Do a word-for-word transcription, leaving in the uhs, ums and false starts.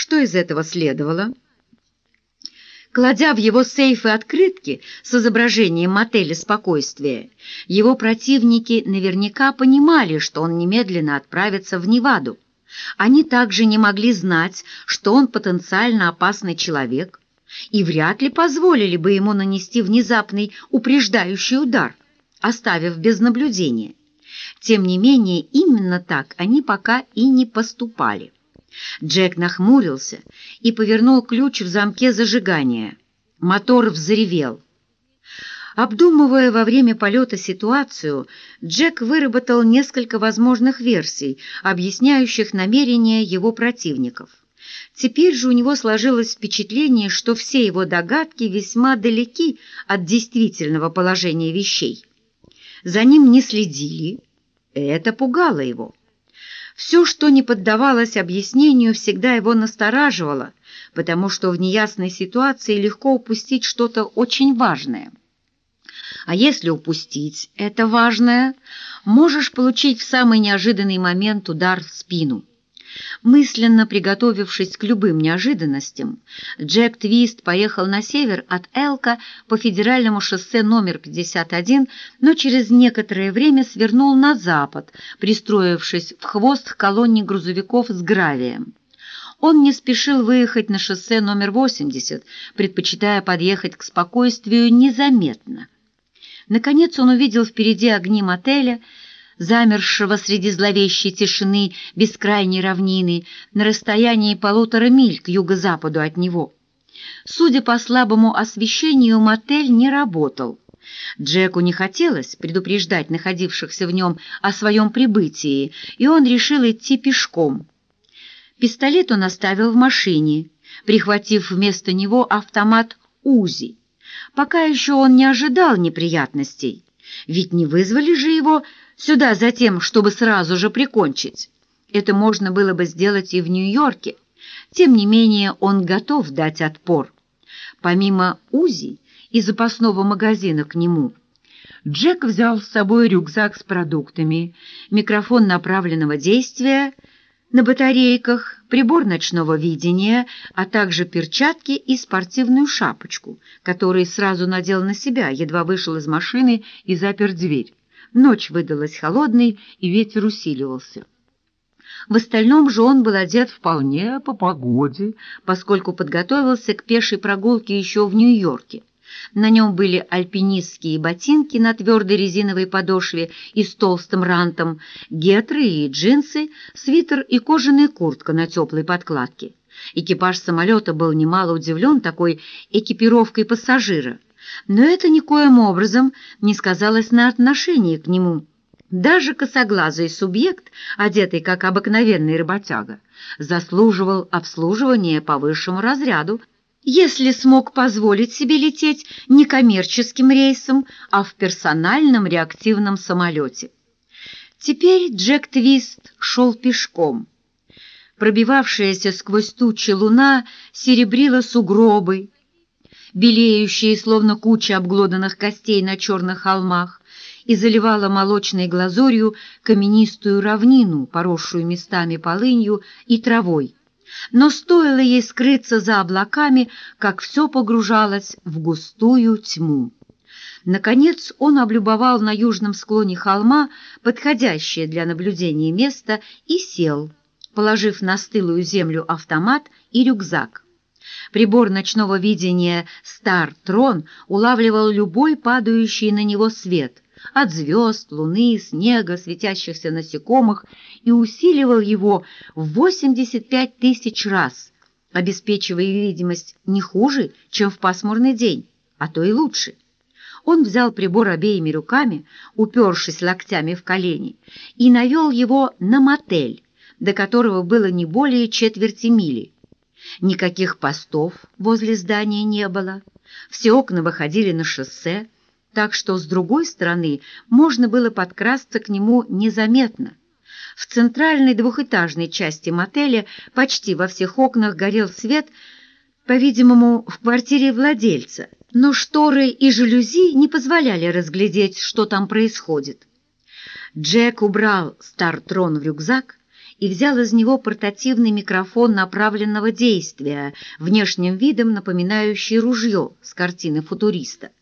Что из этого следовало? Кладя в его сейфы открытки с изображением мотеля «Спокойствие», его противники наверняка понимали, что он немедленно отправится в Неваду. Они также не могли знать, что он потенциально опасный человек, и вряд ли позволили бы ему нанести внезапный упреждающий удар, оставив без наблюдения. Тем не менее, именно так они пока и не поступали. Джек нахмурился и повернул ключ в замке зажигания. Мотор взревел. Обдумывая во время полета ситуацию, Джек выработал несколько возможных версий, объясняющих намерения его противников. Теперь же у него сложилось впечатление, что все его догадки весьма далеки от действительного положения вещей. За ним не следили, и это пугало его. Все, что не поддавалось объяснению, всегда его настораживало, потому что в неясной ситуации легко упустить что-то очень важное. А если упустить это важное, можешь получить в самый неожиданный момент удар в спину. Мысленно приготовившись к любым неожиданностям, Джек Твист поехал на север от Элка по федеральному шоссе номер пятьдесят один, но через некоторое время свернул на запад, пристроившись в хвост к колонне грузовиков с гравием. Он не спешил выехать на шоссе номер восемьдесят, предпочитая подъехать к Спокойствию незаметно. Наконец он увидел впереди огни мотеля, замершего среди зловещей тишины бескрайней равнины на расстоянии полутора миль к юго-западу от него. Судя по слабому освещению, мотель не работал. Джеку не хотелось предупреждать находившихся в нем о своем прибытии, и он решил идти пешком. Пистолет он оставил в машине, прихватив вместо него автомат УЗИ. Пока еще он не ожидал неприятностей, ведь не вызвали же его сюда за тем, чтобы сразу же прикончить. Это можно было бы сделать и в Нью-Йорке. Тем не менее, он готов дать отпор. Помимо УЗИ и запасного магазина к нему, Джек взял с собой рюкзак с продуктами, микрофон направленного действия на батарейках, прибор ночного видения, а также перчатки и спортивную шапочку, которую сразу надел на себя, едва вышел из машины и запер дверь. Ночь выдалась холодной, и ветер усиливался. В остальном же он был одет вполне по погоде, поскольку подготовился к пешей прогулке еще в Нью-Йорке. На нем были альпинистские ботинки на твердой резиновой подошве и с толстым рантом, гетры и джинсы, свитер и кожаная куртка на теплой подкладке. Экипаж самолета был немало удивлен такой экипировкой пассажира, но это никоим образом не сказалось на отношении к нему. Даже косоглазый субъект, одетый как обыкновенный работяга, заслуживал обслуживания по высшему разряду, если смог позволить себе лететь не коммерческим рейсом, а в персональном реактивном самолете. Теперь Джек Твист шел пешком. Пробивавшаяся сквозь тучи луна серебрила сугробы, белеющие, словно куча обглоданных костей на черных холмах, и заливала молочной глазурью каменистую равнину, поросшую местами полынью и травой. Но стоило ей скрыться за облаками, как все погружалось в густую тьму. Наконец он облюбовал на южном склоне холма подходящее для наблюдения место и сел, положив на стылую землю автомат и рюкзак. Прибор ночного видения «Стар Трон» улавливал любой падающий на него свет – от звезд, луны, снега, светящихся насекомых, и усиливал его в восемьдесят пять тысяч раз, обеспечивая видимость не хуже, чем в пасмурный день, а то и лучше. Он взял прибор обеими руками, упершись локтями в колени, и навел его на мотель, до которого было не более четверти мили. Никаких постов возле здания не было, все окна выходили на шоссе, так что с другой стороны можно было подкрасться к нему незаметно. В центральной двухэтажной части мотеля почти во всех окнах горел свет, по-видимому, в квартире владельца, но шторы и жалюзи не позволяли разглядеть, что там происходит. Джек убрал Стар Трон в рюкзак и взял из него портативный микрофон направленного действия, внешним видом напоминающий ружье с картины футуриста.